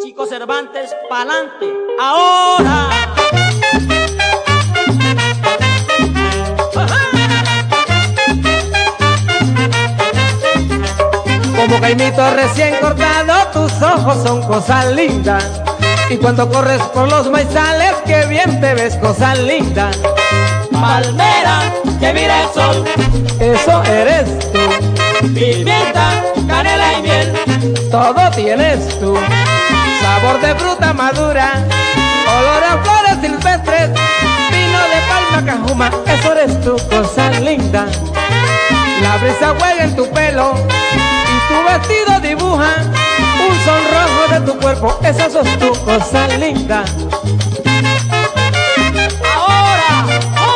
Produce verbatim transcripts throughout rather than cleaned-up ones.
Chico Cervantes, pa'lante, ahora. Como caimito recién cortado, tus ojos son cosas lindas. Y cuando corres por los maizales, qué bien te ves, cosas lindas. Palmera que mira el sol, Eso eres tú, pimienta, canela y miel. todo tienes tú. Sabor de fruta madura, olor a flores silvestres, vino de palma cajuma, eso eres tú, cosas lindas. La brisa juega en tu pelo y tu vestido dibuja un sonrojo de tu cuerpo, esa sos tú, cosas lindas. Ahora,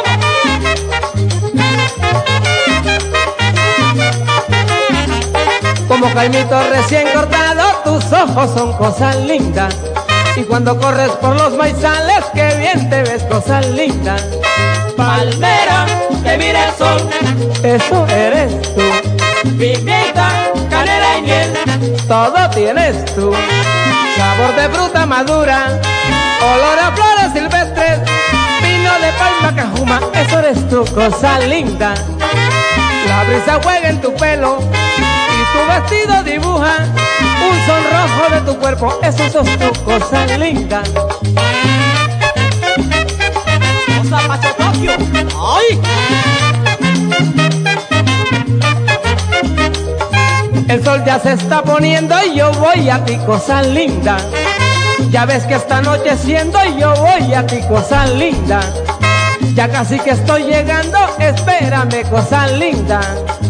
Como caimito recién cortado, tus ojos son cosas lindas. Y cuando corres por los maizales, qué bien te ves, cosas lindas. palmera que mira el sol, Eso eres tú, pimienta, canela y miel. todo tienes tú. Sabor de fruta madura, olor a flores silvestres, vino de palma cajuma, eso eres tú, cosa linda. La brisa juega en tu pelo y tu vestido dibuja un sonrojo de tu cuerpo, eso sos tú, cosa linda. Cosa Pacho Tokio, ¡ay! El sol ya se está poniendo y yo voy a ti, cosa linda. Ya ves que está anocheciendo y yo voy a ti, cosa linda. Ya casi que estoy llegando, espérame, cosa linda.